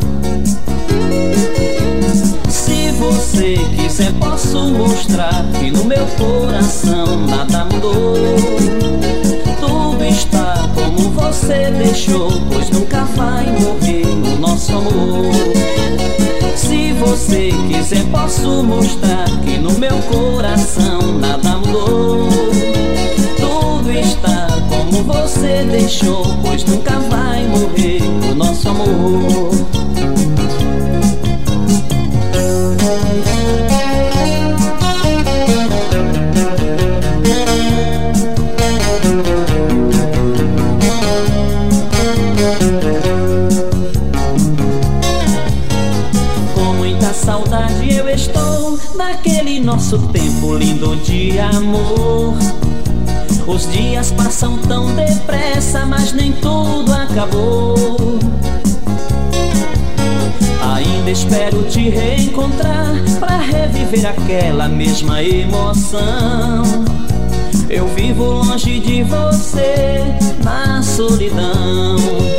Se você quiser posso mostrar que no meu coração nada mudou. Tudo está como você deixou, pois nunca vai morrer o nosso amor. Se você quiser posso mostrar que no meu coração nada mudou. Tudo está como você deixou, pois nunca vai morrer o nosso amor. Com muita saudade eu estou daquele nosso tempo lindo de amor. Os dias passam tão depressa, mas nem tudo acabou. Ainda espero te reencontrar pra reviver aquela mesma emoção. Eu vivo longe de você na solidão.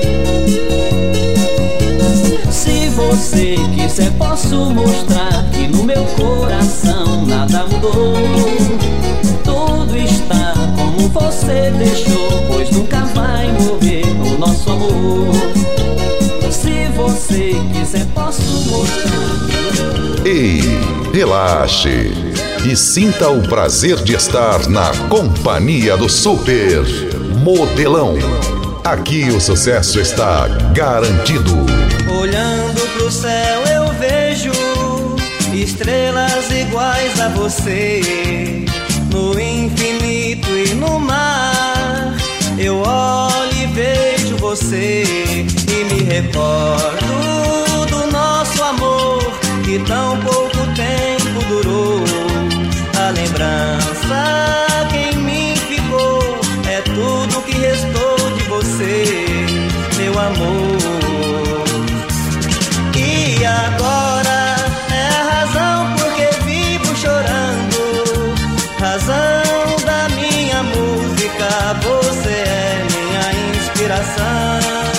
Se você quiser posso mostrar que no meu coração nada mudou. Tudo está como você deixou, pois nunca vai morrer o nosso amor. Se você quiser posso mostrar. Ei, relaxe e sinta o prazer de estar na companhia do Super Modelão. Aqui o sucesso está garantido. Olhando pro céu eu vejo estrelas iguais a você. No infinito e no mar eu olho e vejo você. E me recordo do nosso amor que tão pouco tempo durou. A lembrança que em mim ficou é tudo que restou de você, meu amor. E agora é a razão porque vivo chorando, razão da minha música, você é minha inspiração.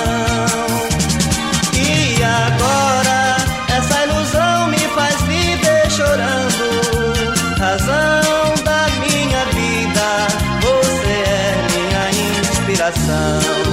E agora essa ilusão me faz viver chorando, razão da minha vida, você é minha inspiração.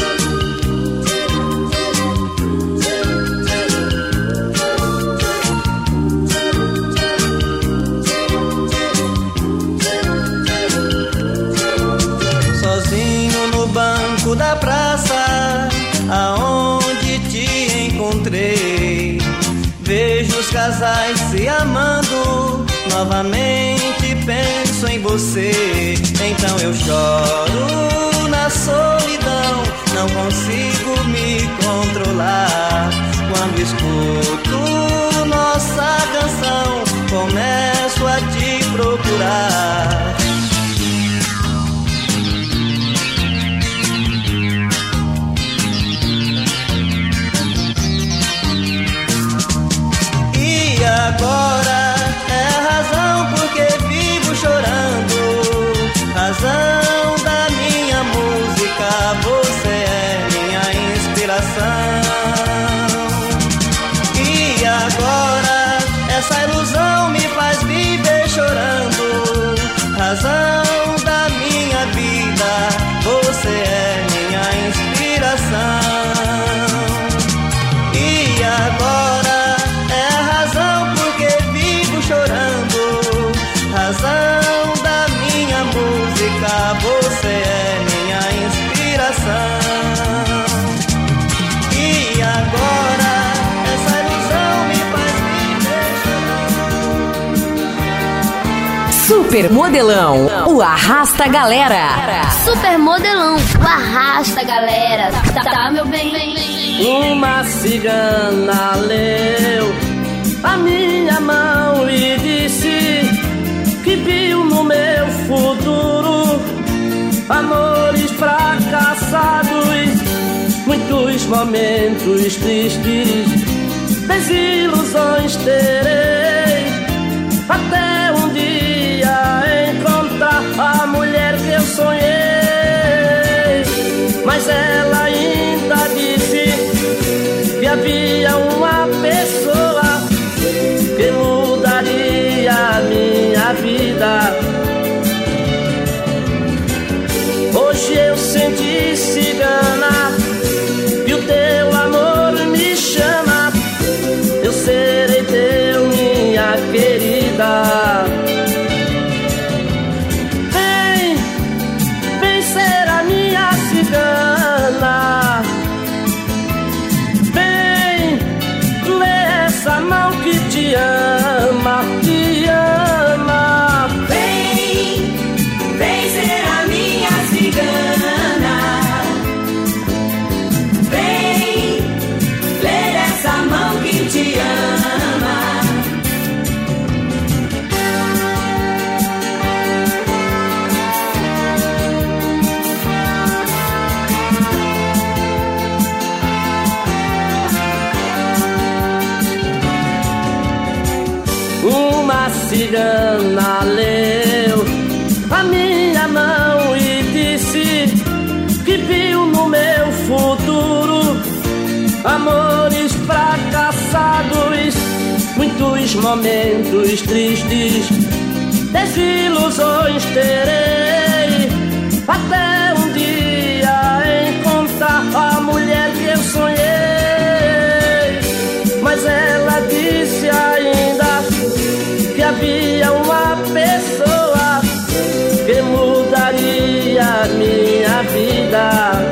Da praça aonde te encontrei, vejo os casais se amando, novamente penso em você. Então eu choro na solidão, não consigo me controlar. Quando escuto nossa canção, começo a te procurar. Agora é a razão porque vivo chorando, razão da minha música, você é minha inspiração. E agora essa ilusão me faz viver chorando, razão da minha vida, você é minha inspiração. E agora é a razão porque vivo chorando, Super Modelão, o Arrasta Galera. Super Modelão, o Arrasta Galera. Tá, tá meu bem, bem, bem. Uma cigana leu a minha mão e disse que viu no meu futuro amores fracassados, muitos momentos tristes, desilusões terei, até um dia encontrar a mulher que eu sonhei. Mas ela ainda disse que havia uma pessoa que mudaria a minha vida. Hoje eu senti, cigana, que o teu amor me chama. Eu serei teu, minha querida. Vem, vem ser a minha cigana. Vem, lê essa mão que te ama, te ama. Vem, vem ser a minha cigana. Vem, ler essa mão que te ama. Uma cigana leu a minha mão e disse que viu no meu futuro amores fracassados, muitos momentos tristes, desilusões terei, até um dia encontrar a mulher que eu sonhei. Mas ela disse ainda que havia uma pessoa que mudaria a minha vida.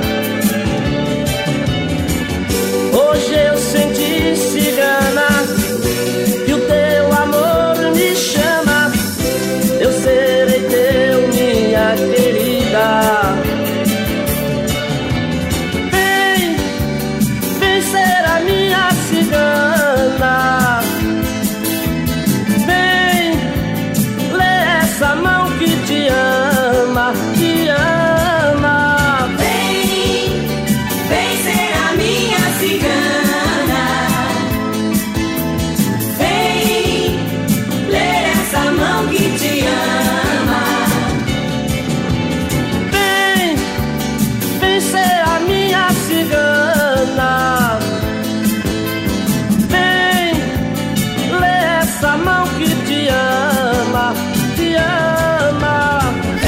Hoje eu senti, cigana, que o teu amor me chama. Eu serei teu, minha querida. Vem, vem ser a minha cigana. Vem, lê essa mão que te ama, te ama. Vem, vem ser a minha cigana. Vem, ler essa mão que te ama. Vem, vem ser a minha cigana. Vem, lê essa mão que te ama, te ama.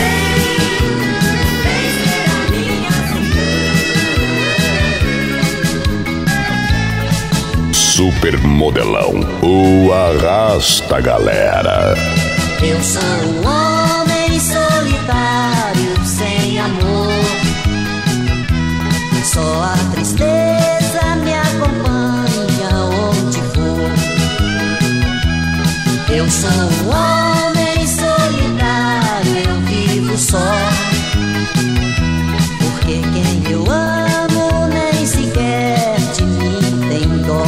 Super Modelão, o Arrasta Galera. Eu sou um homem solitário, sem amor. Só a tristeza me acompanha onde for. Eu sou um homem solitário, eu vivo só. Porque quem eu amo nem sequer de mim tem dó.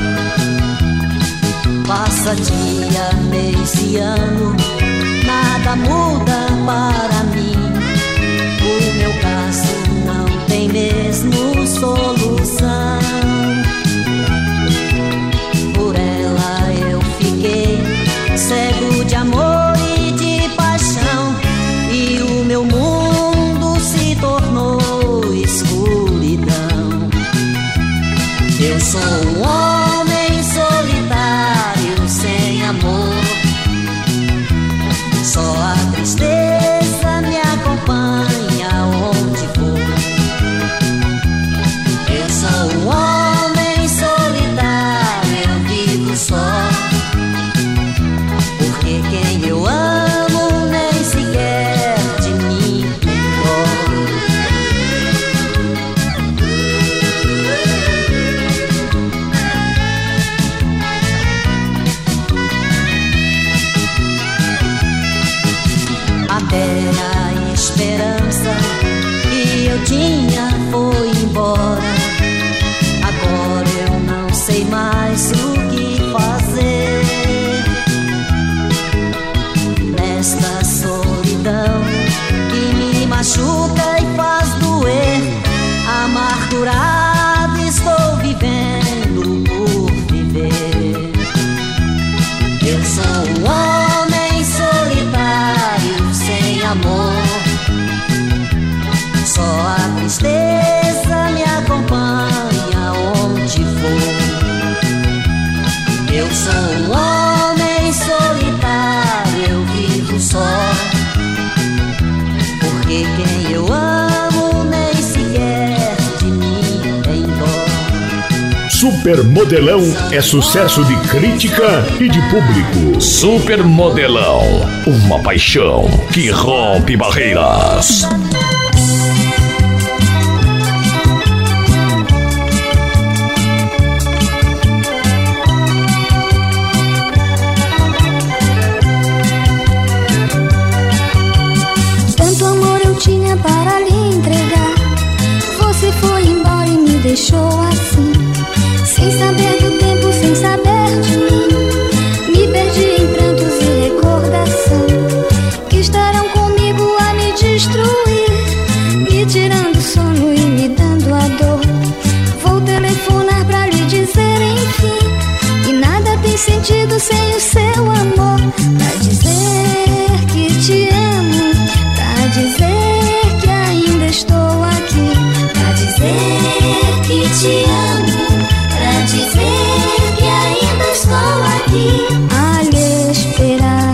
Passa dia, mês e ano, nada muda para mim. O meu caso não tem mesmo solução. Por ela eu fiquei cego de amor e de paixão, e o meu mundo se tornou escuridão. Eu sou um homem solitário, sem amor. Só a tristeza me acompanha onde for. Eu sou um homem solitário, eu vivo só. Porque quem eu amo nem sequer de mim tem dó. Super Modelão é sucesso de crítica e de público. Super Modelão, uma paixão que rompe barreiras. Tanto amor eu tinha para lhe entregar. Você foi embora e me deixou assim, sem saber do tempo, sem saber de mim. Me perdi em prantos e recordação, que estarão comigo a me destruir, me tirando o sono e me dando a dor. Vou telefonar pra lhe dizer, enfim, que nada tem sentido sem o seu amor. Pra dizer que te amo, pra dizer que ainda estou aqui, pra dizer que te amo, pra dizer que ainda estou aqui a lhe esperar.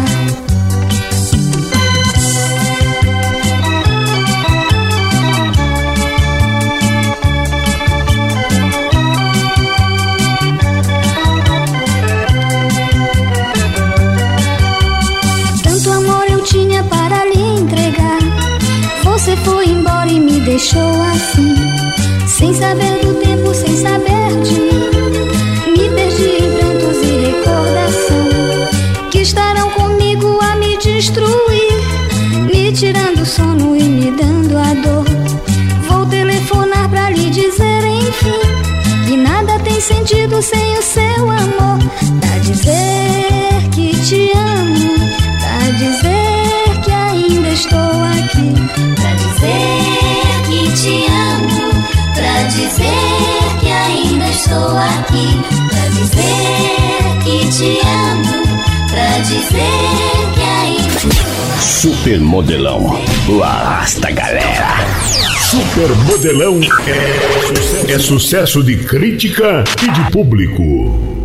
Tanto amor eu tinha para lhe entregar. Você foi embora e me deixou assim, sem saber do tempo, sem saber de mim. Me perdi em prantos e recordação, que estarão comigo a me destruir, me tirando o sono e me dando a dor. Vou telefonar pra lhe dizer, enfim, que nada tem sentido sem o seu amor. Pra dizer que te amo, pra dizer que ainda estou aqui, pra dizer que te amo, pra dizer que ainda estou aqui, pra dizer que te amo, pra dizer que ainda... Super Modelão, o arrasta galera. Super Modelão é, é sucesso de crítica e de público.